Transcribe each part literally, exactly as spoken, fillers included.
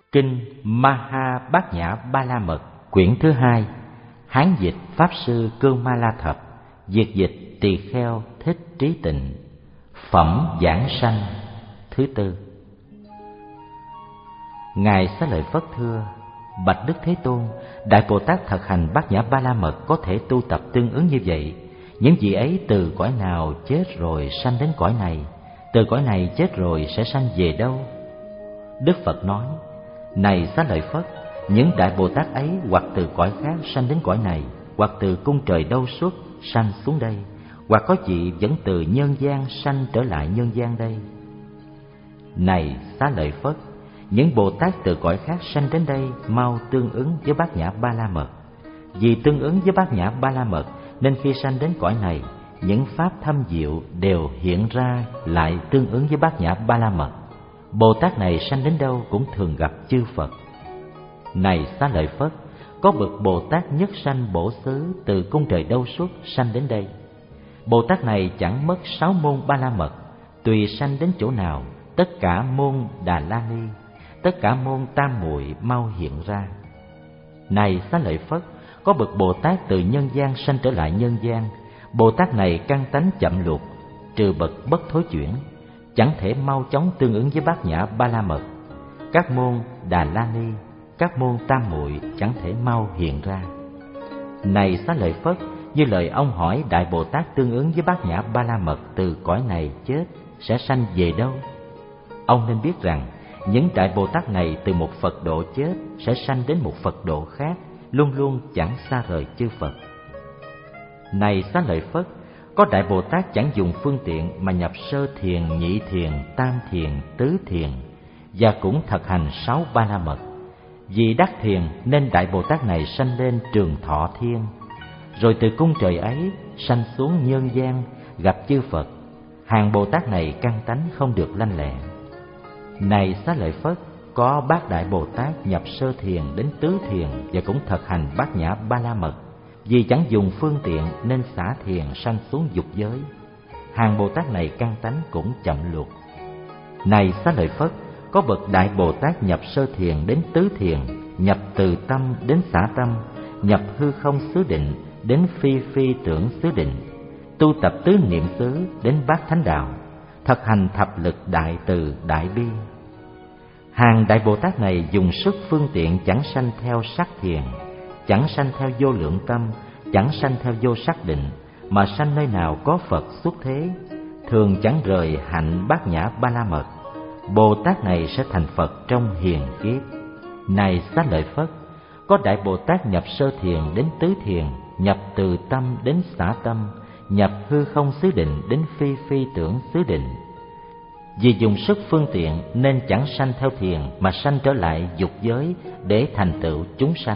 Kinh Maha Bát Nhã Ba La Mật, quyển thứ hai, Hán dịch Pháp Sư Cương Ma La Thập, Việt dịch Tỳ Kheo Thích Trí Tịnh, phẩm Giảng Sanh thứ tư. Ngài Xá Lợi Phất thưa: Bạch Đức Thế Tôn, Đại Bồ Tát thực hành Bát Nhã Ba La Mật có thể tu tập tương ứng như vậy. Những vị ấy từ cõi nào chết rồi sanh đến cõi này? Từ cõi này chết rồi sẽ sanh về đâu? Đức Phật nói: Này Xá Lợi Phất, những Đại Bồ Tát ấy hoặc từ cõi khác sanh đến cõi này, hoặc từ cung trời đâu xuất sanh xuống đây, hoặc có vị vẫn từ nhân gian sanh trở lại nhân gian đây. Này Xá Lợi Phất, những Bồ Tát từ cõi khác sanh đến đây mau tương ứng với Bát Nhã Ba La Mật. Vì tương ứng với Bát Nhã Ba La Mật nên khi sanh đến cõi này, những pháp thâm diệu đều hiện ra lại tương ứng với Bát Nhã Ba La Mật. Bồ Tát này sanh đến đâu cũng thường gặp chư Phật. Này Xá Lợi Phất, có bậc Bồ Tát nhất sanh bổ xứ từ cung trời đâu xuất sanh đến đây. Bồ Tát này chẳng mất sáu môn Ba La Mật, tùy sanh đến chỗ nào, tất cả môn Đà La Ni, tất cả môn Tam Muội mau hiện ra. Này Xá Lợi Phất, có bậc Bồ Tát từ nhân gian sanh trở lại nhân gian. Bồ Tát này căn tánh chậm luộc, trừ bậc bất thối chuyển, chẳng thể mau chóng tương ứng với Bát Nhã Ba La Mật. Các môn Đà La Ni, các môn Tam Muội chẳng thể mau hiện ra. Này Xá Lợi Phất, như lời ông hỏi Đại Bồ Tát tương ứng với Bát Nhã Ba La Mật từ cõi này chết sẽ sanh về đâu? Ông nên biết rằng những Đại Bồ Tát này từ một Phật độ chết sẽ sanh đến một Phật độ khác, luôn luôn chẳng xa rời chư Phật. Này Xá Lợi Phất, có Đại Bồ Tát chẳng dùng phương tiện mà nhập sơ thiền, nhị thiền, tam thiền, tứ thiền, và cũng thực hành sáu Ba La Mật. Vì đắc thiền nên Đại Bồ Tát này sanh lên Trường Thọ Thiên, rồi từ cung trời ấy sanh xuống nhân gian gặp chư Phật. Hàng Bồ Tát này căn tánh không được lanh lẹ. Này Xá Lợi Phất, có bát Đại Bồ Tát nhập sơ thiền đến tứ thiền và cũng thực hành Bát Nhã Ba La Mật. Vì chẳng dùng phương tiện nên xả thiền sanh xuống dục giới. Hàng Bồ Tát này căn tánh cũng chậm luộc. Này Xá Lợi Phất, có bậc Đại Bồ Tát nhập sơ thiền đến tứ thiền, nhập từ tâm đến xả tâm, nhập hư không xứ định đến phi phi tưởng xứ định, tu tập tứ niệm xứ đến bát thánh đạo, thực hành thập lực đại từ đại bi. Hàng Đại Bồ Tát này dùng sức phương tiện chẳng sanh theo sắc thiền, chẳng sanh theo vô lượng tâm, chẳng sanh theo vô sắc định, mà sanh nơi nào có Phật xuất thế, thường chẳng rời hạnh Bát Nhã Ba La Mật. Bồ Tát này sẽ thành Phật trong hiền kiếp. Này Xá Lợi Phất, có Đại Bồ Tát nhập sơ thiền đến tứ thiền, nhập từ tâm đến xả tâm, nhập hư không xứ định đến phi phi tưởng xứ định. Vì dùng sức phương tiện nên chẳng sanh theo thiền mà sanh trở lại dục giới để thành tựu chúng sanh.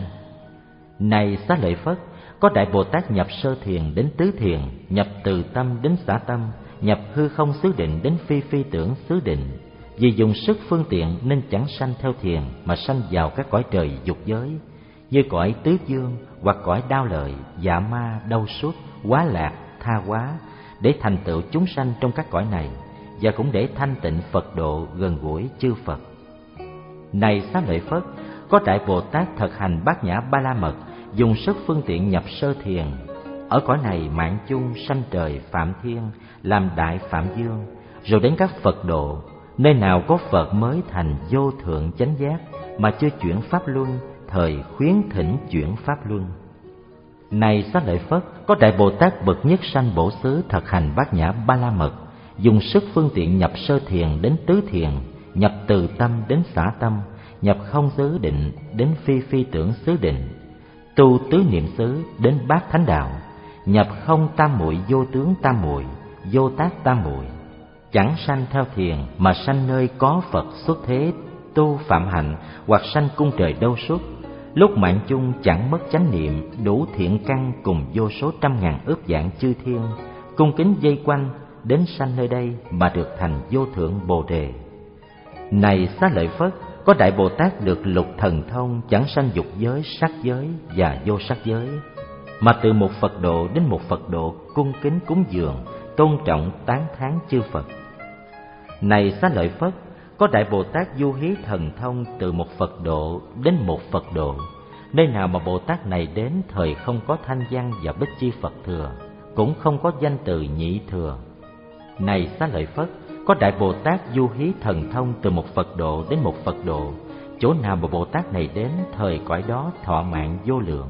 Này Xá Lợi Phất, có Đại Bồ Tát nhập sơ thiền đến tứ thiền, nhập từ tâm đến xả tâm, nhập hư không xứ định đến phi phi tưởng xứ định. Vì dùng sức phương tiện nên chẳng sanh theo thiền mà sanh vào các cõi trời dục giới, như cõi tứ dương hoặc cõi đao lợi, dạ ma, đau suốt, quá lạc, tha hóa, để thành tựu chúng sanh trong các cõi này, và cũng để thanh tịnh Phật độ gần gũi chư Phật. Này Xá Lợi Phất, có Đại Bồ Tát thực hành Bát Nhã Ba La Mật, dùng sức phương tiện nhập sơ thiền. Ở cõi này mạng chung sanh trời Phạm Thiên, làm đại Phạm Dương, rồi đến các Phật độ, nơi nào có Phật mới thành vô thượng chánh giác mà chưa chuyển pháp luân, thời khuyến thỉnh chuyển pháp luân. Này Xá Lợi Phất, có Đại Bồ Tát bậc nhất sanh bổ xứ thực hành Bát Nhã Ba La Mật, dùng sức phương tiện nhập sơ thiền đến tứ thiền, nhập từ tâm đến xả tâm, nhập không xứ định đến phi phi tưởng xứ định, tu tứ niệm xứ đến bát thánh đạo, nhập không tam muội vô tướng tam muội, vô tác tam muội, chẳng sanh theo thiền mà sanh nơi có Phật xuất thế, tu phạm hạnh hoặc sanh cung trời đâu xuất. Lúc mạng chung chẳng mất chánh niệm, đủ thiện căn cùng vô số trăm ngàn ước vạn chư thiên cung kính vây quanh, đến sanh nơi đây mà được thành vô thượng Bồ Đề. Này Xá Lợi Phất, có Đại Bồ Tát được lục thần thông, chẳng sanh dục giới, sắc giới và vô sắc giới, mà từ một Phật độ đến một Phật độ cung kính cúng dường, tôn trọng tán thán chư Phật. Này Xá Lợi Phất, có có Đại Bồ Tát Du Hí Thần Thông từ một Phật độ đến một Phật độ. Nơi nào mà Bồ Tát này đến thời không có Thanh Văn và Bích Chi Phật Thừa, cũng không có danh từ Nhị Thừa. Này Xá Lợi Phất, có Đại Bồ Tát Du Hí Thần Thông từ một Phật độ đến một Phật độ. Chỗ nào mà Bồ Tát này đến thời cõi đó thọ mạng vô lượng.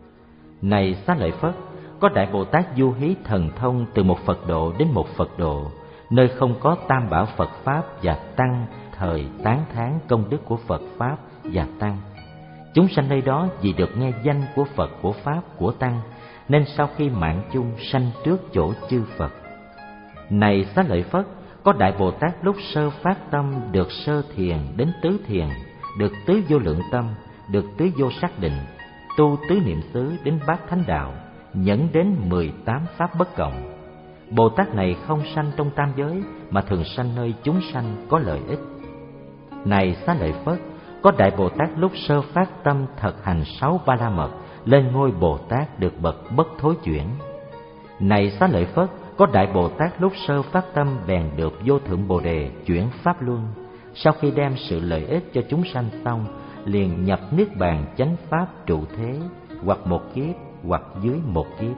Này Xá Lợi Phất, có Đại Bồ Tát Du Hí Thần Thông từ một Phật độ đến một Phật độ, nơi không có Tam Bảo Phật Pháp và Tăng thời tán thán công đức của Phật Pháp và Tăng. Chúng sanh nơi đó vì được nghe danh của Phật, của Pháp, của Tăng, nên sau khi mạng chung sanh trước chỗ chư Phật. Này Xá Lợi Phất, có Đại Bồ Tát lúc sơ phát tâm được sơ thiền đến tứ thiền, được tứ vô lượng tâm, được tứ vô xác định, tu tứ niệm xứ đến bát thánh đạo, nhẫn đến mười tám pháp bất cộng. Bồ Tát này không sanh trong tam giới, mà thường sanh nơi chúng sanh có lợi ích. Này Xá Lợi Phất, có Đại Bồ Tát lúc sơ phát tâm thực hành sáu ba la mật, lên ngôi Bồ Tát được bậc bất thối chuyển. Này Xá Lợi Phất, có Đại Bồ Tát lúc sơ phát tâm bèn được vô thượng Bồ Đề chuyển pháp luân. Sau khi đem sự lợi ích cho chúng sanh xong, liền nhập niết bàn chánh pháp trụ thế, hoặc một kiếp, hoặc dưới một kiếp.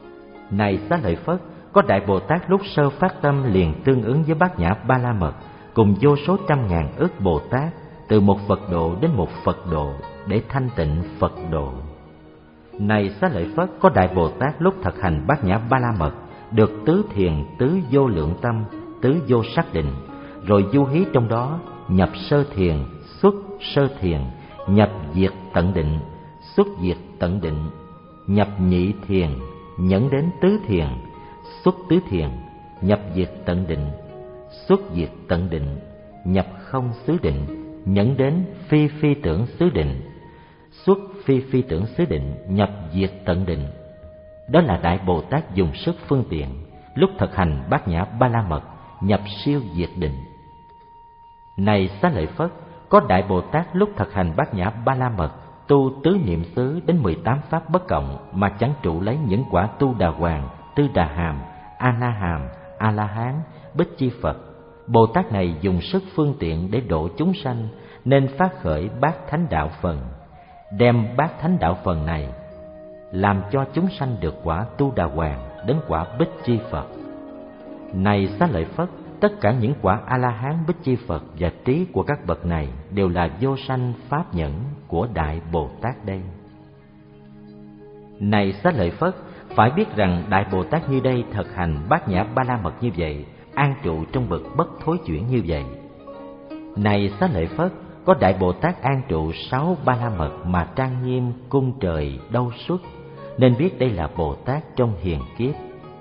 Này Xá Lợi Phất, có Đại Bồ Tát lúc sơ phát tâm liền tương ứng với bát nhã ba la mật, cùng vô số trăm ngàn ức Bồ Tát, từ một Phật độ đến một Phật độ, để thanh tịnh Phật độ. Này Xá Lợi Phất, có Đại Bồ Tát lúc thực hành bát nhã ba la mật, được tứ thiền, tứ vô lượng tâm, tứ vô xác định, rồi du hí trong đó, nhập sơ thiền, xuất sơ thiền, nhập diệt tận định, xuất diệt tận định, nhập nhị thiền, nhẫn đến tứ thiền, xuất tứ thiền, nhập diệt tận định, xuất diệt tận định, nhập không xứ định, nhẫn đến phi phi tưởng xứ định, xuất phi phi tưởng xứ định, nhập diệt tận định. Đó là Đại Bồ Tát dùng sức phương tiện lúc thực hành bát nhã ba la mật, nhập siêu diệt định. Này Xá Lợi Phất, có Đại Bồ Tát lúc thực hành bát nhã ba la mật, tu tứ niệm xứ đến mười tám pháp bất cộng, mà chẳng trụ lấy những quả tu đà hoàng, tư đà hàm, a na hàm, a la hán, bích chi Phật. Bồ Tát này dùng sức phương tiện để độ chúng sanh, nên phát khởi bát thánh đạo phần, đem bát thánh đạo phần này làm cho chúng sanh được quả tu đà hoàng đến quả bích chi Phật. Này Xá Lợi Phất, tất cả những quả a la hán, bích chi Phật và trí của các bậc này đều là vô sanh pháp nhẫn của Đại Bồ Tát đây. Này Xá Lợi Phất, phải biết rằng Đại Bồ Tát như đây thực hành bát nhã ba la mật như vậy, an trụ trong bậc bất thối chuyển như vậy. Này Xá Lợi Phất, có Đại Bồ Tát an trụ sáu ba la mật mà trang nghiêm cung trời đâu xuất, nên biết đây là Bồ Tát trong hiền kiếp.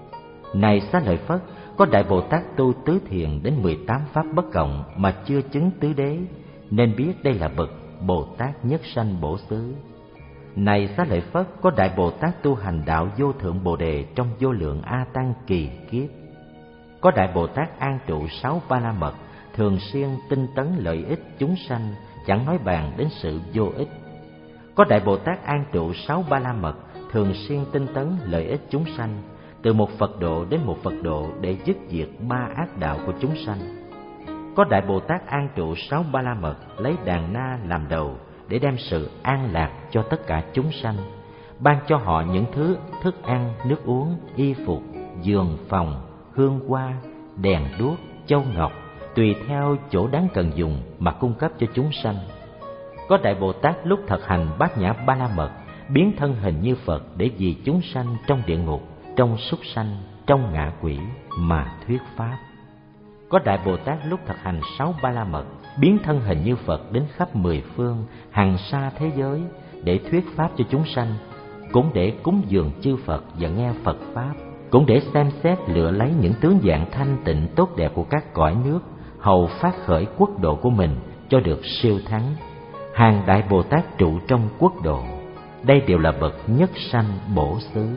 Này Xá Lợi Phất, có Đại Bồ Tát tu tứ thiền đến mười tám pháp bất cộng mà chưa chứng tứ đế, nên biết đây là bậc Bồ Tát nhất sanh bổ xứ. Này Xá Lợi Phất, có Đại Bồ Tát tu hành đạo vô thượng Bồ Đề trong vô lượng A Tăng kỳ kiếp. Có Đại Bồ Tát an trụ sáu ba la mật, thường xuyên tinh tấn lợi ích chúng sanh, chẳng nói bàn đến sự vô ích. Có Đại Bồ Tát an trụ sáu ba la mật, thường xuyên tinh tấn lợi ích chúng sanh, từ một Phật độ đến một Phật độ, để dứt diệt ba ác đạo của chúng sanh. Có Đại Bồ Tát an trụ sáu ba la mật, lấy đàn na làm đầu, để đem sự an lạc cho tất cả chúng sanh, ban cho họ những thứ thức ăn, nước uống, y phục, giường phòng, hương hoa, đèn đuốc, châu ngọc, tùy theo chỗ đáng cần dùng mà cung cấp cho chúng sanh. Có Đại Bồ Tát lúc thực hành bát nhã ba la mật, biến thân hình như Phật để vì chúng sanh trong địa ngục, trong súc sanh, trong ngạ quỷ mà thuyết pháp. Có Đại Bồ Tát lúc thực hành sáu ba la mật, biến thân hình như Phật đến khắp mười phương, hàng xa thế giới, để thuyết pháp cho chúng sanh, cũng để cúng dường chư Phật và nghe Phật pháp, cũng để xem xét lựa lấy những tướng dạng thanh tịnh tốt đẹp của các cõi nước, hầu phát khởi quốc độ của mình cho được siêu thắng. Hàng Đại Bồ Tát trụ trong quốc độ, đây đều là bậc nhất sanh bổ xứ.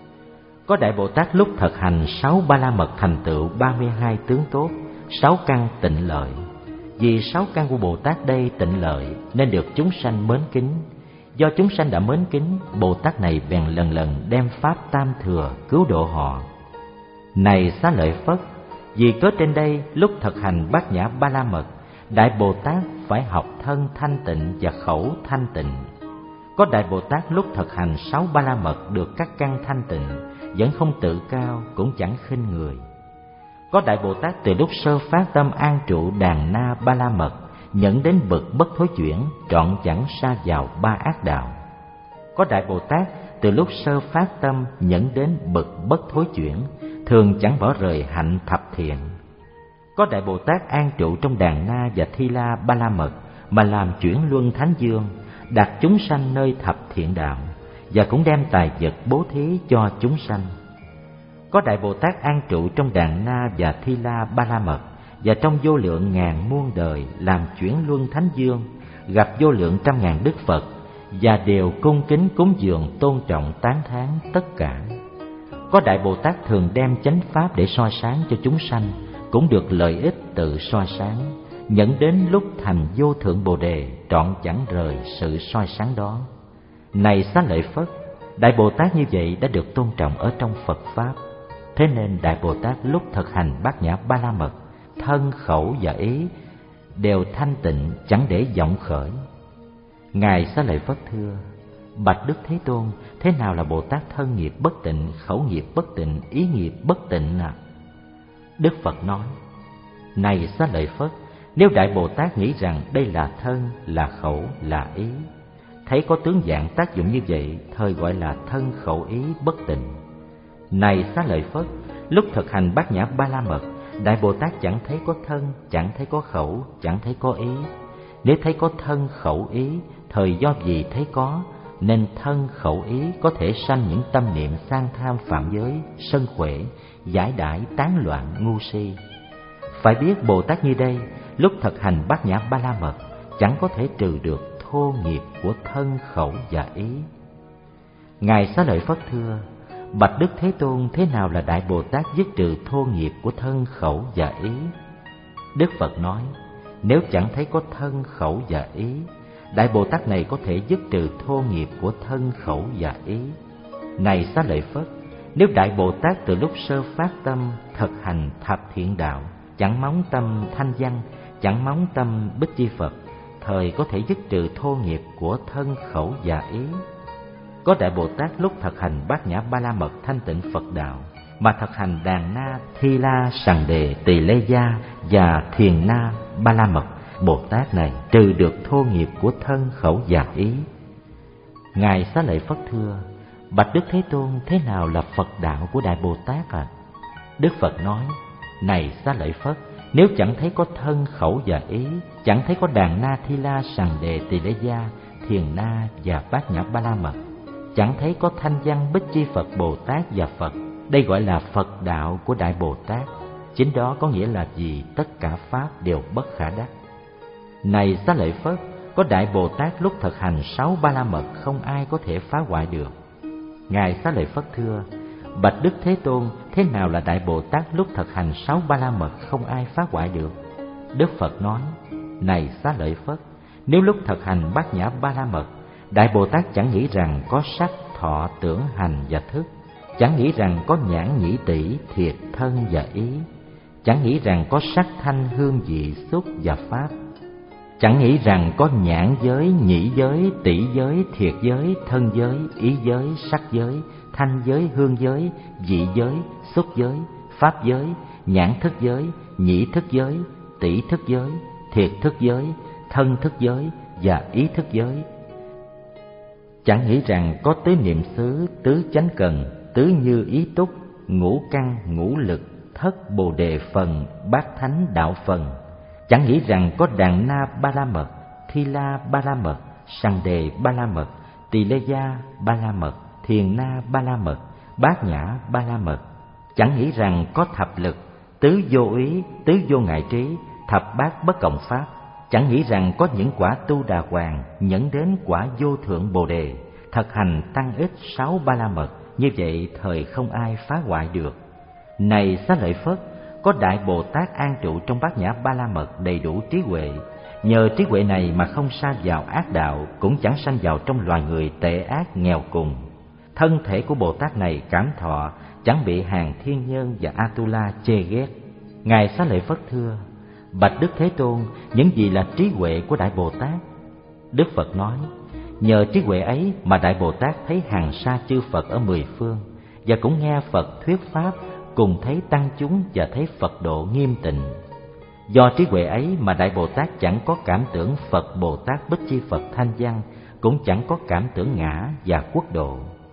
Có Đại Bồ Tát lúc thực hành sáu ba la mật thành tựu ba mươi hai tướng tốt, sáu căn tịnh lợi. Vì sáu căn của Bồ Tát đây tịnh lợi, nên được chúng sanh mến kính. Do chúng sanh đã mến kính, Bồ Tát này bèn lần lần đem pháp tam thừa cứu độ họ. Này Xá Lợi Phất, vì cớ trên đây lúc thực hành bát nhã ba la mật, Đại Bồ Tát phải học thân thanh tịnh và khẩu thanh tịnh. Có Đại Bồ Tát lúc thực hành sáu ba la mật được các căn thanh tịnh, vẫn không tự cao cũng chẳng khinh người. Có Đại Bồ Tát từ lúc sơ phát tâm an trụ đàn na ba la mật, nhận đến bậc bất thối chuyển, trọn chẳng sa vào ba ác đạo. Có Đại Bồ Tát từ lúc sơ phát tâm nhận đến bậc bất thối chuyển, thường chẳng bỏ rời hạnh thập thiện. Có Đại Bồ Tát an trụ trong đàn na và thi la ba la mật mà làm chuyển luân thánh dương, đặt chúng sanh nơi thập thiện đạo, và cũng đem tài vật bố thí cho chúng sanh. Có Đại Bồ Tát an trụ trong đàn na và thi la ba la mật, và trong vô lượng ngàn muôn đời làm chuyển luân thánh dương, gặp vô lượng trăm ngàn đức Phật, và đều cung kính cúng dường tôn trọng tán thán tất cả. Có Đại Bồ Tát thường đem chánh pháp để soi sáng cho chúng sanh, cũng được lợi ích tự soi sáng, nhận đến lúc thành vô thượng Bồ Đề, trọn chẳng rời sự soi sáng đó. Này Xá Lợi Phất, Đại Bồ Tát như vậy đã được tôn trọng ở trong Phật Pháp. Thế nên Đại Bồ Tát lúc thực hành bát nhã ba la mật, thân khẩu và ý đều thanh tịnh, chẳng để vọng khởi. Ngài Xá Lợi Phất thưa: Bạch Đức Thế Tôn, thế nào là Bồ Tát thân nghiệp bất tịnh, khẩu nghiệp bất tịnh, ý nghiệp bất tịnh à? Đức Phật nói: Này Xá Lợi Phất, nếu Đại Bồ Tát nghĩ rằng đây là thân, là khẩu, là ý, thấy có tướng dạng tác dụng như vậy, thời gọi là thân khẩu ý bất tịnh. Này Xá Lợi Phất, lúc thực hành bát nhã ba la mật, Đại Bồ Tát chẳng thấy có thân, chẳng thấy có khẩu, chẳng thấy có ý. Nếu thấy có thân khẩu ý, thời do gì thấy có, nên thân khẩu ý có thể sanh những tâm niệm sang tham phạm giới, sân khỏe, giải đãi tán loạn ngu si. Phải biết Bồ Tát như đây, lúc thực hành bát nhã ba la mật, chẳng có thể trừ được thô nghiệp của thân khẩu và ý. Ngài Xá Lợi Phất thưa: Bạch Đức Thế Tôn, thế nào là Đại Bồ Tát dứt trừ thô nghiệp của thân khẩu và ý? Đức Phật nói: Nếu chẳng thấy có thân khẩu và ý, Đại Bồ Tát này có thể dứt trừ thô nghiệp của thân khẩu và ý. Này Xá Lợi Phất, nếu Đại Bồ Tát từ lúc sơ phát tâm thực hành thập thiện đạo, chẳng móng tâm thanh văn, chẳng móng tâm Bích Chi Phật, thời có thể dứt trừ thô nghiệp của thân khẩu và ý. Có Đại Bồ Tát lúc thực hành bát nhã ba la mật thanh tịnh Phật đạo, mà thực hành đàn na, thi la, sằng đề, tỳ lê gia và thiền na ba la mật, Bồ Tát này trừ được thô nghiệp của thân khẩu và ý. Ngài Xá Lợi Phất thưa: Bạch Đức Thế Tôn, thế nào là Phật đạo của Đại Bồ Tát à? Đức Phật nói: Này Xá Lợi Phất, nếu chẳng thấy có thân khẩu và ý, chẳng thấy có đàn na, thi la, sằng đề, tỳ lê gia, thiền na và bát nhã ba la mật, chẳng thấy có thanh văn Bích Chi Phật Bồ Tát và Phật, đây gọi là Phật đạo của Đại Bồ Tát. Chính đó có nghĩa là gì? Tất cả pháp đều bất khả đắc. Này Xá Lợi Phất, có Đại Bồ Tát lúc thực hành sáu ba la mật, không ai có thể phá hoại được. Ngài Xá Lợi Phất thưa: Bạch Đức Thế Tôn, thế nào là Đại Bồ Tát lúc thực hành sáu ba la mật, không ai phá hoại được? Đức Phật nói: Này Xá Lợi Phất, nếu lúc thực hành bát nhã ba la mật, Đại Bồ Tát chẳng nghĩ rằng có sắc, thọ, tưởng, hành và thức, chẳng nghĩ rằng có nhãn, nhĩ, tỷ, thiệt, thân và ý, chẳng nghĩ rằng có sắc, thanh, hương, vị, xúc và pháp, chẳng nghĩ rằng có nhãn giới, nhĩ giới, tỷ giới, thiệt giới, thân giới, ý giới, sắc giới, thanh giới, hương giới, vị giới, xúc giới, pháp giới, nhãn thức giới, nhĩ thức giới, tỷ thức giới, thiệt thức giới, thân thức giới và ý thức giới. Chẳng nghĩ rằng có tứ niệm xứ, tứ chánh cần, tứ như ý túc, ngũ căn, ngũ lực, thất bồ đề phần, bát thánh đạo phần. Chẳng nghĩ rằng có đàn na ba la mật, thi la ba la mật, sằng đề ba la mật, tỳ lê gia ba la mật, thiền na ba la mật, bát nhã ba la mật. Chẳng nghĩ rằng có thập lực, tứ vô ý, tứ vô ngại trí, thập bát bất cộng pháp. Chẳng nghĩ rằng có những quả tu đà hoàng nhẫn đến quả vô thượng bồ đề, thực hành tăng ích sáu ba la mật, như vậy thời không ai phá hoại được. Này Xá Lợi Phất, có Đại Bồ Tát an trụ trong bát nhã ba la mật đầy đủ trí huệ, nhờ trí huệ này mà không sa vào ác đạo, cũng chẳng sanh vào trong loài người tệ ác nghèo cùng. Thân thể của Bồ Tát này cảm thọ, chẳng bị hàng thiên nhân và Atula chê ghét. Ngài Xá Lợi Phất thưa: Bạch Đức Thế Tôn, những gì là trí huệ của Đại Bồ Tát? Đức Phật nói, nhờ trí huệ ấy mà Đại Bồ Tát thấy hàng sa chư Phật ở mười phương, và cũng nghe Phật thuyết pháp, cùng thấy tăng chúng và thấy Phật độ nghiêm tịnh. Do trí huệ ấy mà Đại Bồ Tát chẳng có cảm tưởng Phật Bồ Tát Bích Chi Phật Thanh Văn, cũng chẳng có cảm tưởng ngã và quốc độ.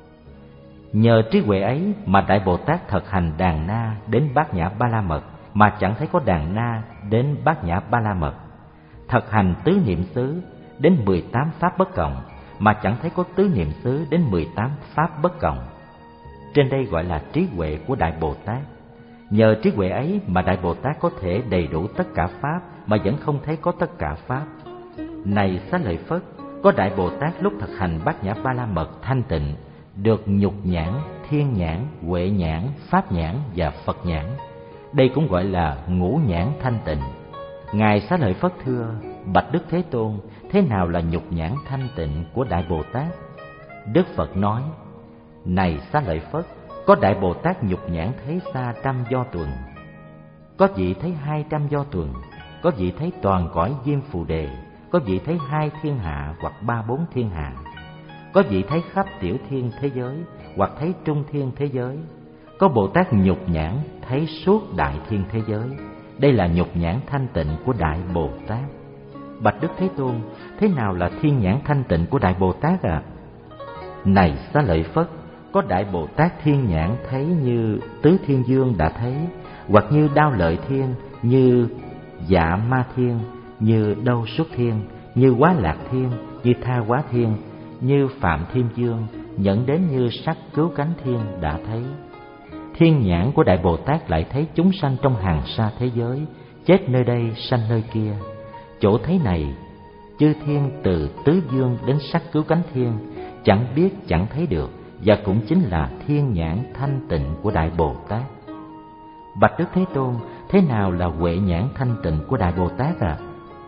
Nhờ trí huệ ấy mà Đại Bồ Tát thực hành đàn na đến Bát Nhã Ba La Mật, mà chẳng thấy có đàn na đến Bát Nhã Ba La Mật. Thực hành tứ niệm xứ đến mười tám pháp bất cộng, mà chẳng thấy có tứ niệm xứ đến mười tám pháp bất cộng. Trên đây gọi là trí huệ của Đại Bồ Tát. Nhờ trí huệ ấy mà Đại Bồ Tát có thể đầy đủ tất cả pháp mà vẫn không thấy có tất cả pháp. Này Xá Lợi Phất, có Đại Bồ Tát lúc thực hành Bát Nhã Ba La Mật thanh tịnh, được nhục nhãn, thiên nhãn, huệ nhãn, pháp nhãn và Phật nhãn. Đây cũng gọi là ngũ nhãn thanh tịnh. Ngài Xá Lợi Phất thưa, bạch Đức Thế Tôn, thế nào là nhục nhãn thanh tịnh của Đại Bồ Tát? Đức Phật nói, này Xá Lợi Phất, có Đại Bồ Tát nhục nhãn thấy xa trăm do tuần, có vị thấy hai trăm do tuần, có vị thấy toàn cõi Diêm Phù Đề, có vị thấy hai thiên hạ hoặc ba bốn thiên hạ, có vị thấy khắp tiểu thiên thế giới hoặc thấy trung thiên thế giới. Có Bồ Tát nhục nhãn thấy suốt đại thiên thế giới. Đây là nhục nhãn thanh tịnh của Đại Bồ Tát. Bạch Đức Thế Tôn, thế nào là thiên nhãn thanh tịnh của Đại Bồ Tát ạ? À? Này Xá Lợi Phất, có Đại Bồ Tát thiên nhãn thấy như Tứ Thiên Dương đã thấy, hoặc như Đao Lợi Thiên, như Dạ Ma Thiên, như Đâu Xuất Thiên, như Quá Lạc Thiên, như Tha Quá Thiên, như Phạm Thiên Dương, nhận đến như Sắc Cứu Cánh Thiên đã thấy. Thiên nhãn của Đại Bồ Tát lại thấy chúng sanh trong hàng sa thế giới, chết nơi đây sanh nơi kia. Chỗ thấy này, chư thiên từ Tứ Dương đến Sắc Cứu Cánh Thiên, chẳng biết chẳng thấy được, và cũng chính là thiên nhãn thanh tịnh của Đại Bồ Tát. Bạch Đức Thế Tôn, thế nào là huệ nhãn thanh tịnh của Đại Bồ Tát à?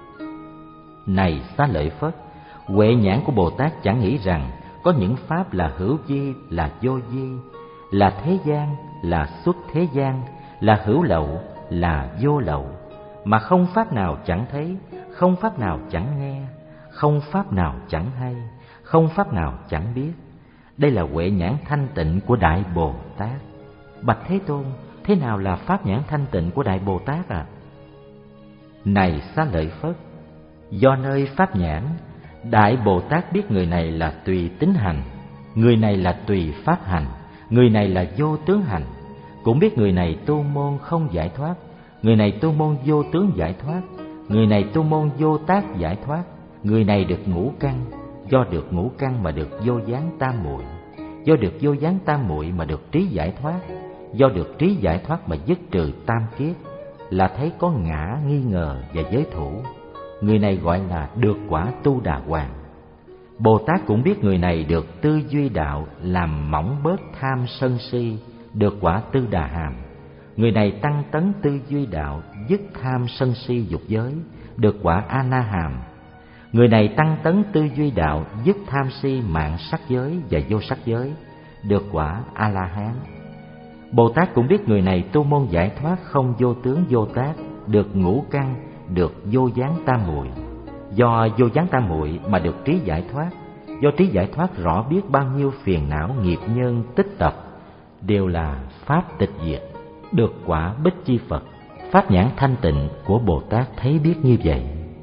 Này Xá Lợi Phất, huệ nhãn của Bồ Tát chẳng nghĩ rằng có những pháp là hữu vi, là vô vi, là thế gian, là xuất thế gian, là hữu lậu, là vô lậu, mà không pháp nào chẳng thấy, không pháp nào chẳng nghe, không pháp nào chẳng hay, không pháp nào chẳng biết. Đây là huệ nhãn thanh tịnh của Đại Bồ Tát. Bạch Thế Tôn, thế nào là pháp nhãn thanh tịnh của Đại Bồ Tát à? Này Xá Lợi Phất, do nơi pháp nhãn, Đại Bồ Tát biết người này là tùy tính hành, người này là tùy pháp hành, người này là vô tướng hành. Cũng biết người này tu môn không giải thoát, người này tu môn vô tướng giải thoát, người này tu môn vô tác giải thoát. Người này được ngũ căn, do được ngũ căn mà được vô gián tam muội, do được vô gián tam muội mà được trí giải thoát, do được trí giải thoát mà dứt trừ tam kiết, là thấy có ngã nghi ngờ và giới thủ. Người này gọi là được quả Tu Đà Hoàng. Bồ Tát cũng biết người này được tư duy đạo làm mỏng bớt tham sân si, được quả Tư Đà Hàm. Người này tăng tấn tư duy đạo dứt tham sân si dục giới, được quả A Na Hàm. Người này tăng tấn tư duy đạo dứt tham si mạng sắc giới và vô sắc giới, được quả A La Hán. Bồ Tát cũng biết người này tu môn giải thoát không vô tướng vô tác, được ngũ căn, được vô gián tam muội. Do vô gián tam muội mà được trí giải thoát, do trí giải thoát rõ biết bao nhiêu phiền não nghiệp nhân tích tập đều là pháp tịch diệt, được quả Bích Chi Phật. Pháp nhãn thanh tịnh của Bồ Tát thấy biết như vậy.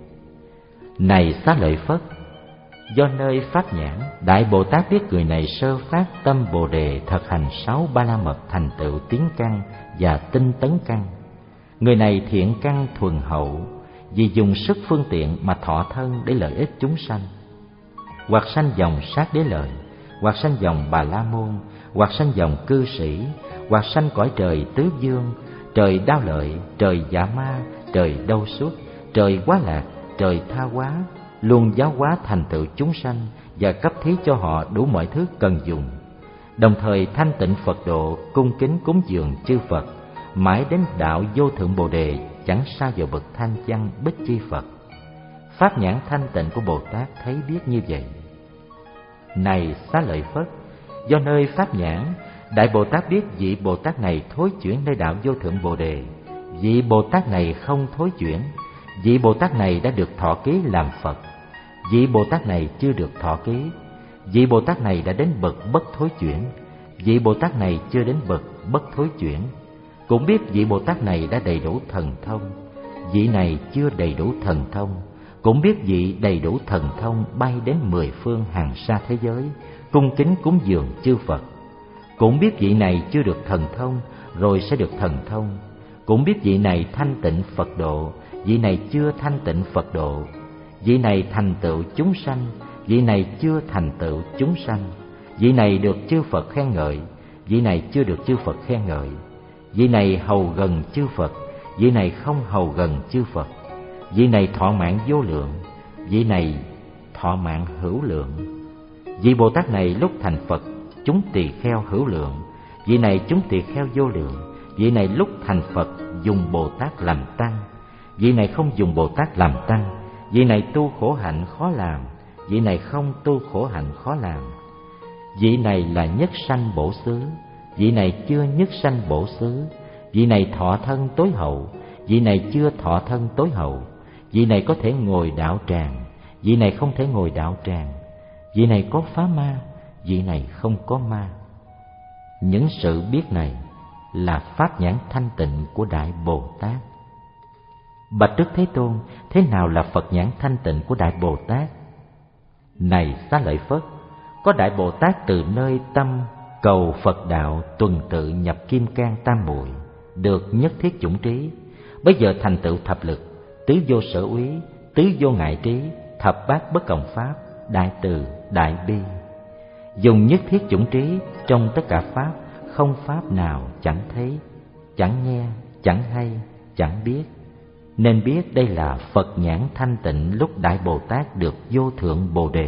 Này Xá Lợi Phất, do nơi pháp nhãn, Đại Bồ Tát biết người này sơ phát tâm Bồ Đề, thực hành sáu ba la mật thành tựu tiến căn và tinh tấn căn. Người này thiện căn thuần hậu, vì dùng sức phương tiện mà thọ thân để lợi ích chúng sanh, hoặc sanh dòng Sát Đế Lợi, hoặc sanh dòng Bà La Môn, hoặc sanh dòng cư sĩ, hoặc sanh cõi trời Tứ Dương, trời Đao Lợi, trời Dạ Ma, trời Đâu Xuất, trời Quá Lạc, trời Tha Hóa, luôn giáo hóa thành tựu chúng sanh và cấp thí cho họ đủ mọi thứ cần dùng. Đồng thời thanh tịnh Phật độ, cung kính cúng dường chư Phật, mãi đến đạo vô thượng Bồ Đề, chẳng sao vào bậc thanh văn Bích Chi Phật. Pháp nhãn thanh tịnh của Bồ Tát thấy biết như vậy. Này Xá Lợi Phất, do nơi pháp nhãn, Đại Bồ Tát biết vị Bồ Tát này thối chuyển nơi đạo vô thượng Bồ Đề, Vị Bồ Tát này không thối chuyển. Vị Bồ Tát này đã được thọ ký làm Phật. Vị Bồ Tát này chưa được thọ ký. Vị Bồ Tát này đã đến bậc bất thối chuyển. Vị Bồ Tát này chưa đến bậc bất thối chuyển. Cũng biết vị Bồ Tát này đã đầy đủ thần thông. Vị này chưa đầy đủ thần thông. Cũng biết vị đầy đủ thần thông bay đến mười phương hàng xa thế giới, cung kính cúng dường chư Phật. Cũng biết vị này chưa được thần thông, rồi sẽ được thần thông. Cũng biết vị này thanh tịnh Phật độ, vị này chưa thanh tịnh Phật độ. Vị này thành tựu chúng sanh, vị này chưa thành tựu chúng sanh. Vị này được chư Phật khen ngợi, vị này chưa được chư Phật khen ngợi. Vị này hầu gần chư Phật, vị này không hầu gần chư Phật. Vị này thọ mạng vô lượng, vị này thọ mạng hữu lượng. Vị Bồ Tát này lúc thành Phật chúng tỳ kheo hữu lượng, vị này chúng tỳ kheo vô lượng. Vị này lúc thành Phật dùng Bồ Tát làm tăng, vị này không dùng Bồ Tát làm tăng. Vị này tu khổ hạnh khó làm, vị này không tu khổ hạnh khó làm. Vị này là nhất sanh bổ xứ, vị này chưa nhất sanh bổ xứ. Vị này thọ thân tối hậu, vị này chưa thọ thân tối hậu. Vị này có thể ngồi đạo tràng, vị này không thể ngồi đạo tràng. Vị này có phá ma, vị này không có ma. Những sự biết này là pháp nhãn thanh tịnh của Đại Bồ Tát. Bạch Đức Thế Tôn, thế nào là Phật nhãn thanh tịnh của Đại Bồ Tát? Này Xá Lợi Phất, có Đại Bồ Tát từ nơi tâm cầu Phật đạo tuần tự nhập kim cang tam muội, được nhất thiết chủng trí, bây giờ thành tựu thập lực, tứ vô sở úy, tứ vô ngại trí, thập bát bất cộng pháp, đại từ, đại bi. Dùng nhất thiết chủng trí trong tất cả pháp, không pháp nào chẳng thấy, chẳng nghe, chẳng hay, chẳng biết. Nên biết đây là Phật nhãn thanh tịnh lúc Đại Bồ Tát được vô thượng Bồ Đề.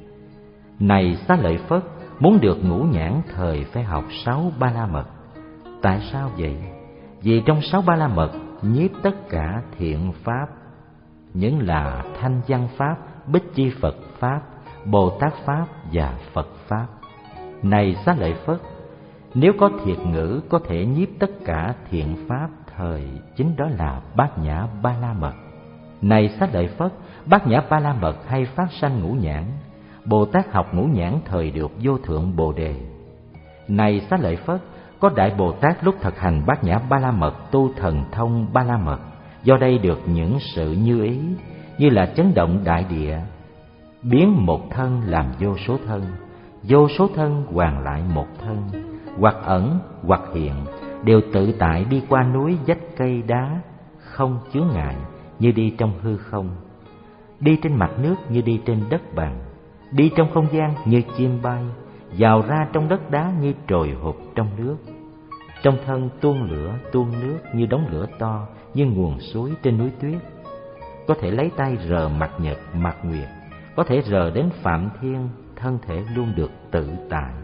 Này Xá Lợi Phất, muốn được ngũ nhãn thời phải học sáu ba la mật. Tại sao vậy? Vì trong sáu ba la mật nhiếp tất cả thiện pháp, những là thanh văn pháp, bích chi Phật pháp, Bồ Tát pháp và Phật pháp. Này Xá Lợi Phất, nếu có thiệt ngữ có thể nhiếp tất cả thiện pháp thời, chính đó là bát nhã ba la mật. Này Xá Lợi Phất, bát nhã ba la mật hay phát sanh ngũ nhãn. Bồ Tát học ngũ nhãn thời được vô thượng Bồ Đề. Này Xá Lợi Phất, có Đại Bồ Tát lúc thực hành bát nhã ba la mật tu thần thông ba la mật, do đây được những sự như ý, như là chấn động đại địa, biến một thân làm vô số thân, vô số thân hoàn lại một thân, hoặc ẩn hoặc hiện, đều tự tại đi qua núi vách cây đá, không chướng ngại, như đi trong hư không, đi trên mặt nước như đi trên đất bằng, đi trong không gian như chim bay, vào ra trong đất đá như trồi hụt trong nước. Trong thân tuôn lửa tuôn nước như đống lửa to, như nguồn suối trên núi tuyết. Có thể lấy tay rờ mặt nhật mặt nguyệt, có thể rờ đến Phạm Thiên, thân thể luôn được tự tại.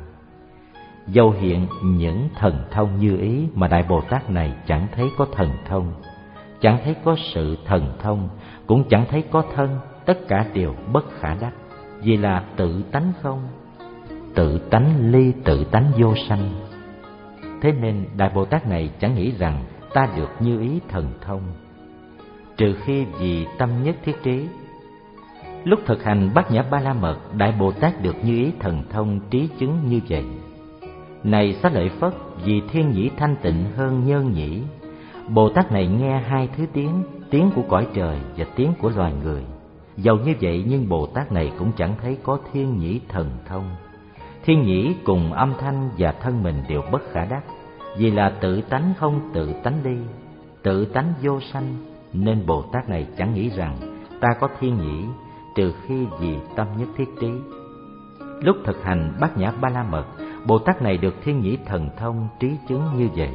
Dầu hiện những thần thông như ý mà Đại Bồ Tát này chẳng thấy có thần thông, chẳng thấy có sự thần thông, cũng chẳng thấy có thân, tất cả đều bất khả đắc, vì là tự tánh không, tự tánh ly tự tánh vô sanh. Thế nên Đại Bồ Tát này chẳng nghĩ rằng ta được như ý thần thông, trừ khi vì tâm nhất thiết trí. Lúc thực hành bát nhã ba la mật, Đại Bồ Tát được như ý thần thông trí chứng như vậy. Này Xá Lợi Phất, vì thiên nhĩ thanh tịnh hơn nhân nhĩ, Bồ Tát này nghe hai thứ tiếng, tiếng của cõi trời và tiếng của loài người. Dầu như vậy nhưng Bồ Tát này cũng chẳng thấy có thiên nhĩ thần thông. Thiên nhĩ cùng âm thanh và thân mình đều bất khả đắc, vì là tự tánh không tự tánh ly, tự tánh vô sanh, nên Bồ Tát này chẳng nghĩ rằng ta có thiên nhĩ, trừ khi vì tâm nhất thiết trí. Lúc thực hành bát nhã ba la mật, Bồ Tát này được thiên nhĩ thần thông trí chứng như vậy.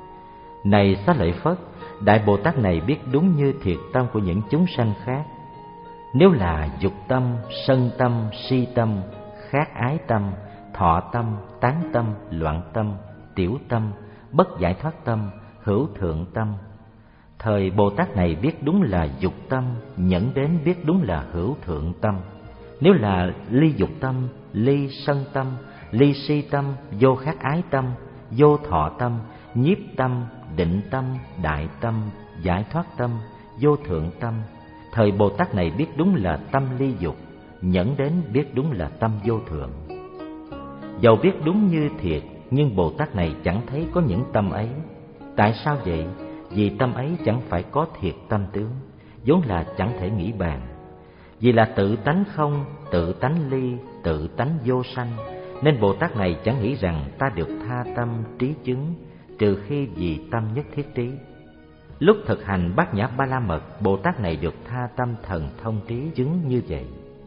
Này Xá Lợi Phất, Đại Bồ Tát này biết đúng như thiệt tâm của những chúng sanh khác. Nếu là dục tâm, sân tâm, si tâm, khát ái tâm, thọ tâm, tán tâm, loạn tâm, tiểu tâm, bất giải thoát tâm, hữu thượng tâm, thời Bồ Tát này biết đúng là dục tâm, nhẫn đến biết đúng là hữu thượng tâm. Nếu là ly dục tâm, ly sân tâm, ly si tâm, vô khát ái tâm, vô thọ tâm, nhiếp tâm, định tâm, đại tâm, giải thoát tâm, vô thượng tâm. Thời Bồ Tát này biết đúng là tâm ly dục, nhẫn đến biết đúng là tâm vô thượng. Dầu biết đúng như thiệt, nhưng Bồ Tát này chẳng thấy có những tâm ấy. Tại sao vậy? Vì tâm ấy chẳng phải có thiệt tâm tướng, vốn là chẳng thể nghĩ bàn. Vì là tự tánh không, tự tánh ly, tự tánh vô sanh, nên Bồ Tát này chẳng nghĩ rằng ta được tha tâm trí chứng, trừ khi vì tâm nhất thiết trí. Lúc thực hành Bát Nhã Ba La Mật, Bồ Tát này được tha tâm thần thông trí chứng như vậy.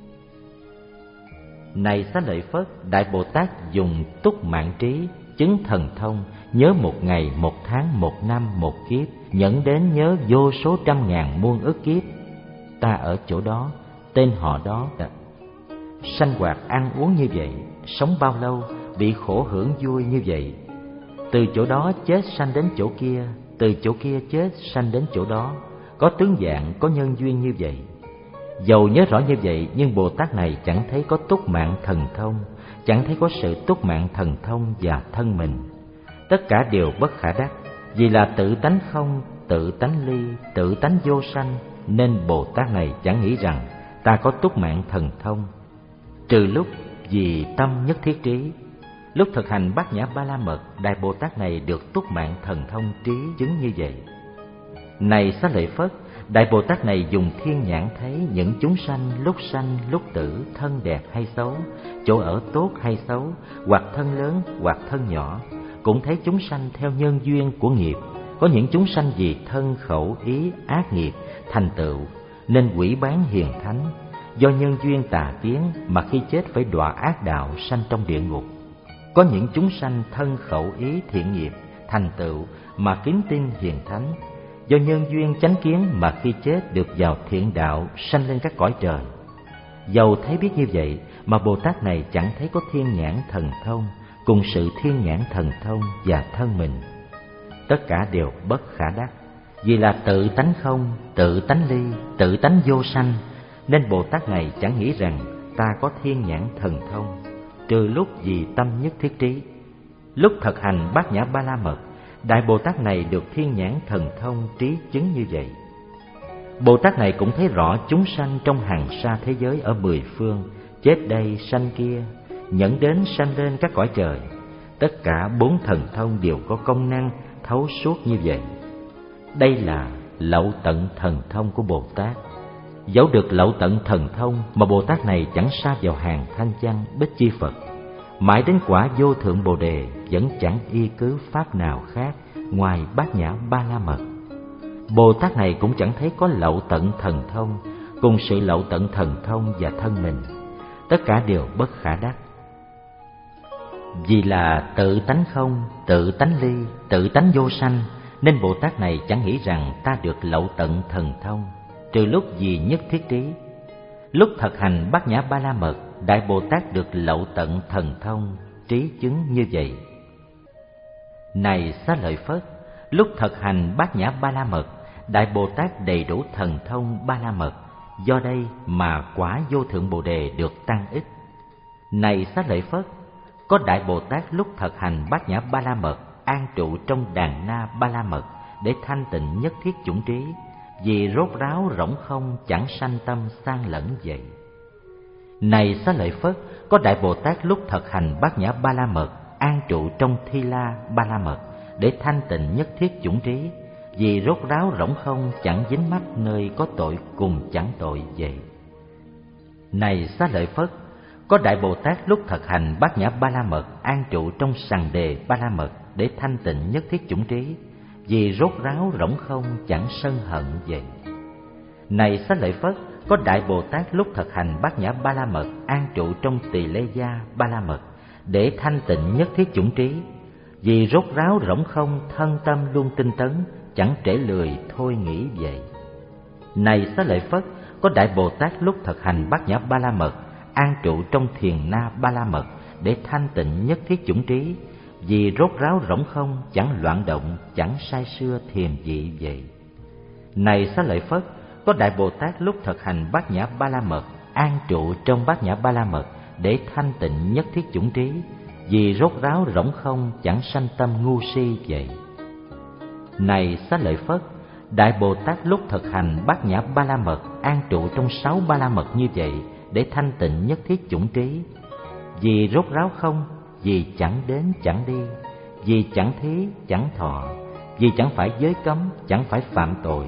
Này Xá Lợi Phất, Đại Bồ Tát dùng túc mạng trí chứng thần thông, nhớ một ngày, một tháng, một năm, một kiếp, nhẫn đến nhớ vô số trăm ngàn muôn ức kiếp. Ta ở chỗ đó, tên họ đó, sanh hoạt ăn uống như vậy, sống bao lâu, bị khổ hưởng vui như vậy. Từ chỗ đó chết sanh đến chỗ kia, từ chỗ kia chết sanh đến chỗ đó, có tướng dạng, có nhân duyên như vậy. Dầu nhớ rõ như vậy, nhưng Bồ Tát này chẳng thấy có túc mạng thần thông, chẳng thấy có sự túc mạng thần thông và thân mình. Tất cả đều bất khả đắc, vì là tự tánh không, tự tánh ly, tự tánh vô sanh, nên Bồ Tát này chẳng nghĩ rằng ta có túc mạng thần thông, trừ lúc vì tâm nhất thiết trí. Lúc thực hành Bát Nhã Ba La Mật, Đại Bồ Tát này được túc mạng thần thông trí chứng như vậy. Này Xá Lợi Phất, Đại Bồ Tát này dùng thiên nhãn thấy những chúng sanh lúc sanh lúc tử, thân đẹp hay xấu, chỗ ở tốt hay xấu, hoặc thân lớn hoặc thân nhỏ, cũng thấy chúng sanh theo nhân duyên của nghiệp. Có những chúng sanh vì thân khẩu ý ác nghiệp thành tựu nên quỷ bán hiền thánh, do nhân duyên tà kiến mà khi chết phải đọa ác đạo sanh trong địa ngục. Có những chúng sanh thân khẩu ý thiện nghiệp thành tựu mà kính tin hiền thánh, do nhân duyên chánh kiến mà khi chết được vào thiện đạo sanh lên các cõi trời. Dầu thấy biết như vậy mà Bồ Tát này chẳng thấy có thiên nhãn thần thông cùng sự thiên nhãn thần thông và thân mình. Tất cả đều bất khả đắc, vì là tự tánh không, tự tánh ly, tự tánh vô sanh, nên Bồ Tát này chẳng nghĩ rằng ta có thiên nhãn thần thông, trừ lúc vì tâm nhất thiết trí. Lúc thực hành Bát Nhã Ba La Mật, Đại Bồ Tát này được thiên nhãn thần thông trí chứng như vậy. Bồ Tát này cũng thấy rõ chúng sanh trong hàng sa thế giới ở mười phương, chết đây sanh kia, nhẫn đến sanh lên các cõi trời. Tất cả bốn thần thông đều có công năng thấu suốt như vậy. Đây là lậu tận thần thông của Bồ Tát. Dẫu được lậu tận thần thông mà Bồ Tát này chẳng sa vào hàng Thanh Văn Bích Chi Phật, mãi đến quả vô thượng Bồ Đề vẫn chẳng y cứ pháp nào khác ngoài Bát Nhã Ba La Mật. Bồ Tát này cũng chẳng thấy có lậu tận thần thông cùng sự lậu tận thần thông và thân mình. Tất cả đều bất khả đắc, vì là tự tánh không, tự tánh ly, tự tánh vô sanh, nên Bồ Tát này chẳng nghĩ rằng ta được lậu tận thần thông, trừ lúc vì nhất thiết trí. Lúc thực hành Bát Nhã Ba La Mật, Đại Bồ Tát được lậu tận thần thông trí chứng như vậy. Này Xá Lợi Phất, lúc thực hành Bát Nhã Ba La Mật, Đại Bồ Tát đầy đủ thần thông Ba La Mật, do đây mà quả vô thượng Bồ Đề được tăng ích. Này Xá Lợi Phất, có Đại Bồ Tát lúc thực hành Bát Nhã Ba La Mật an trụ trong Đàn Na Ba La Mật để thanh tịnh nhất thiết chủng trí, vì rốt ráo rỗng không chẳng sanh tâm sang lẫn vậy. Này Xá Lợi Phất, có Đại Bồ Tát lúc thực hành Bát Nhã Ba La Mật an trụ trong Thi La Ba La Mật để thanh tịnh nhất thiết chủng trí, vì rốt ráo rỗng không chẳng dính mắc nơi có tội cùng chẳng tội vậy. Này Xá Lợi Phất, có Đại Bồ Tát lúc thực hành Bát Nhã Ba La Mật an trụ trong Sằng Đề Ba La Mật để thanh tịnh nhất thiết chủng trí, vì rốt ráo rỗng không chẳng sân hận vậy. Này Xá Lợi Phất, có Đại Bồ Tát lúc thực hành Bát Nhã Ba La Mật an trụ trong Tỳ Lê Gia Ba La Mật để thanh tịnh nhất thiết chủng trí, vì rốt ráo rỗng không thân tâm luôn tinh tấn, chẳng trễ lười thôi nghĩ vậy. Này Xá Lợi Phất, có Đại Bồ Tát lúc thực hành Bát Nhã Ba La Mật an trụ trong Thiền Na Ba La Mật để thanh tịnh nhất thiết chủng trí, vì rốt ráo rỗng không chẳng loạn động, chẳng sai xưa thiềm dị vậy. Này Xá Lợi Phất, có Đại Bồ Tát lúc thực hành Bát Nhã Ba La Mật an trụ trong Bát Nhã Ba La Mật để thanh tịnh nhất thiết chủng trí, vì rốt ráo rỗng không chẳng sanh tâm ngu si vậy. Này Xá Lợi Phất, Đại Bồ Tát lúc thực hành Bát Nhã Ba La Mật an trụ trong sáu Ba La Mật như vậy để thanh tịnh nhất thiết chủng trí. Vì rốt ráo không, vì chẳng đến chẳng đi, vì chẳng thí chẳng thọ, vì chẳng phải giới cấm, chẳng phải phạm tội,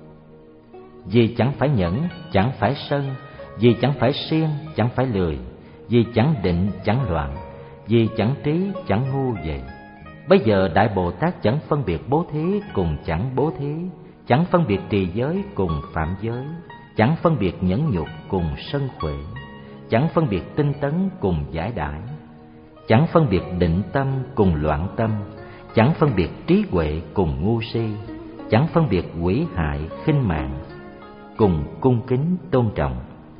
vì chẳng phải nhẫn, chẳng phải sân, vì chẳng phải siêng, chẳng phải lười, vì chẳng định, chẳng loạn, vì chẳng trí, chẳng ngu vậy. Bây giờ Đại Bồ Tát chẳng phân biệt bố thí cùng chẳng bố thí, chẳng phân biệt trì giới cùng phạm giới, chẳng phân biệt nhẫn nhục cùng sân khuệ, chẳng phân biệt tinh tấn cùng giải đãi, chẳng phân biệt định tâm cùng loạn tâm, chẳng phân biệt trí huệ cùng ngu si, chẳng phân biệt hủy hại khinh mạng cùng cung kính tôn trọng.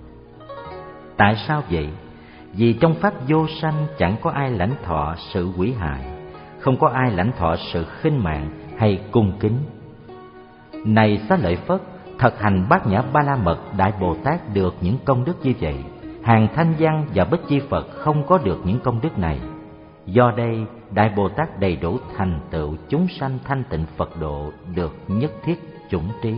Tại sao vậy? Vì trong pháp vô sanh chẳng có ai lãnh thọ sự hủy hại, không có ai lãnh thọ sự khinh mạng hay cung kính. Này Xá Lợi Phất, thực hành Bát Nhã Ba La Mật, Đại Bồ Tát được những công đức như vậy. Hàng Thanh Văn và Bích Chi Phật không có được những công đức này. Do đây, Đại Bồ Tát đầy đủ thành tựu chúng sanh thanh tịnh Phật độ được nhất thiết chủng trí.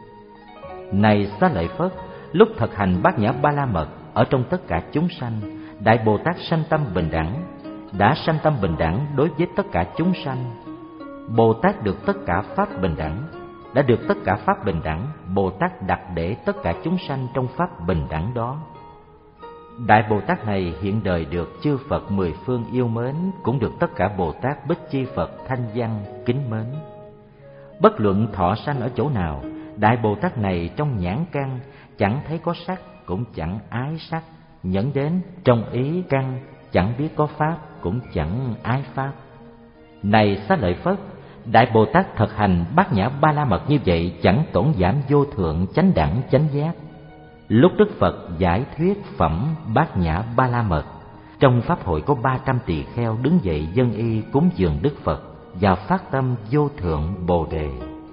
Này Xá Lợi Phất, lúc thực hành Bát Nhã Ba La Mật ở trong tất cả chúng sanh, Đại Bồ Tát sanh tâm bình đẳng, đã sanh tâm bình đẳng đối với tất cả chúng sanh. Bồ Tát được tất cả pháp bình đẳng, đã được tất cả pháp bình đẳng, Bồ Tát đặt để tất cả chúng sanh trong pháp bình đẳng đó. Đại Bồ Tát này hiện đời được chư Phật mười phương yêu mến, cũng được tất cả Bồ Tát Bích Chi Phật Thanh Văn kính mến. Bất luận thọ sanh ở chỗ nào, Đại Bồ Tát này trong nhãn căn chẳng thấy có sắc, cũng chẳng ái sắc, nhẫn đến trong ý căn chẳng biết có pháp, cũng chẳng ái pháp. Này Xá Lợi Phất, Đại Bồ Tát thực hành Bát Nhã Ba La Mật như vậy chẳng tổn giảm vô thượng chánh đẳng chánh giác. Lúc Đức Phật giải thuyết phẩm Bát Nhã Ba La Mật, trong pháp hội có ba trăm tỳ kheo đứng dậy dâng y cúng dường Đức Phật và phát tâm vô thượng Bồ Đề.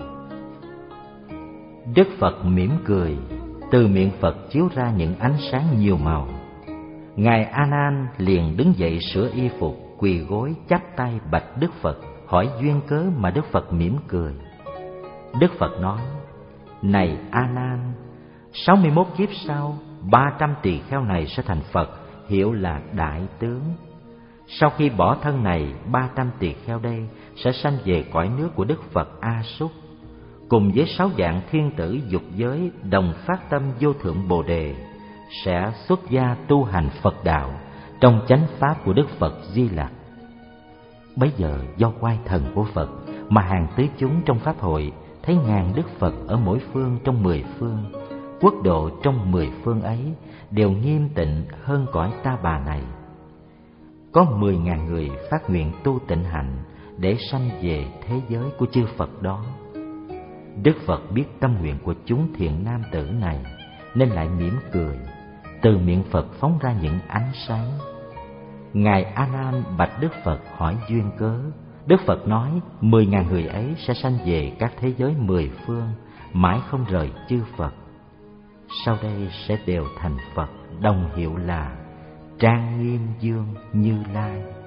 Đức Phật mỉm cười, từ miệng Phật chiếu ra những ánh sáng nhiều màu. Ngài A Nan liền đứng dậy sửa y phục, quỳ gối chắp tay bạch Đức Phật, hỏi duyên cớ mà Đức Phật mỉm cười. Đức Phật nói: Này A Nan, sáu mươi mốt kiếp sau, ba trăm tỳ kheo này sẽ thành Phật, hiệu là Đại Tướng. Sau khi bỏ thân này, ba trăm tỳ kheo đây sẽ sanh về cõi nước của Đức Phật A Súc, cùng với sáu vạn thiên tử dục giới đồng phát tâm vô thượng Bồ Đề, sẽ xuất gia tu hành Phật đạo trong chánh pháp của Đức Phật Di Lặc. Bấy giờ do oai thần của Phật mà hàng tứ chúng trong pháp hội thấy ngàn Đức Phật ở mỗi phương trong mười phương, quốc độ trong mười phương ấy đều nghiêm tịnh hơn cõi Ta Bà này. Có mười ngàn người phát nguyện tu tịnh hạnh để sanh về thế giới của chư Phật đó. Đức Phật biết tâm nguyện của chúng thiện nam tử này nên lại mỉm cười, từ miệng Phật phóng ra những ánh sáng. Ngài A Nan bạch Đức Phật hỏi duyên cớ. Đức Phật nói mười ngàn người ấy sẽ sanh về các thế giới mười phương, mãi không rời chư Phật. Sau đây sẽ đều thành Phật, đồng hiệu là Trang Nghiêm Dương Như Lai.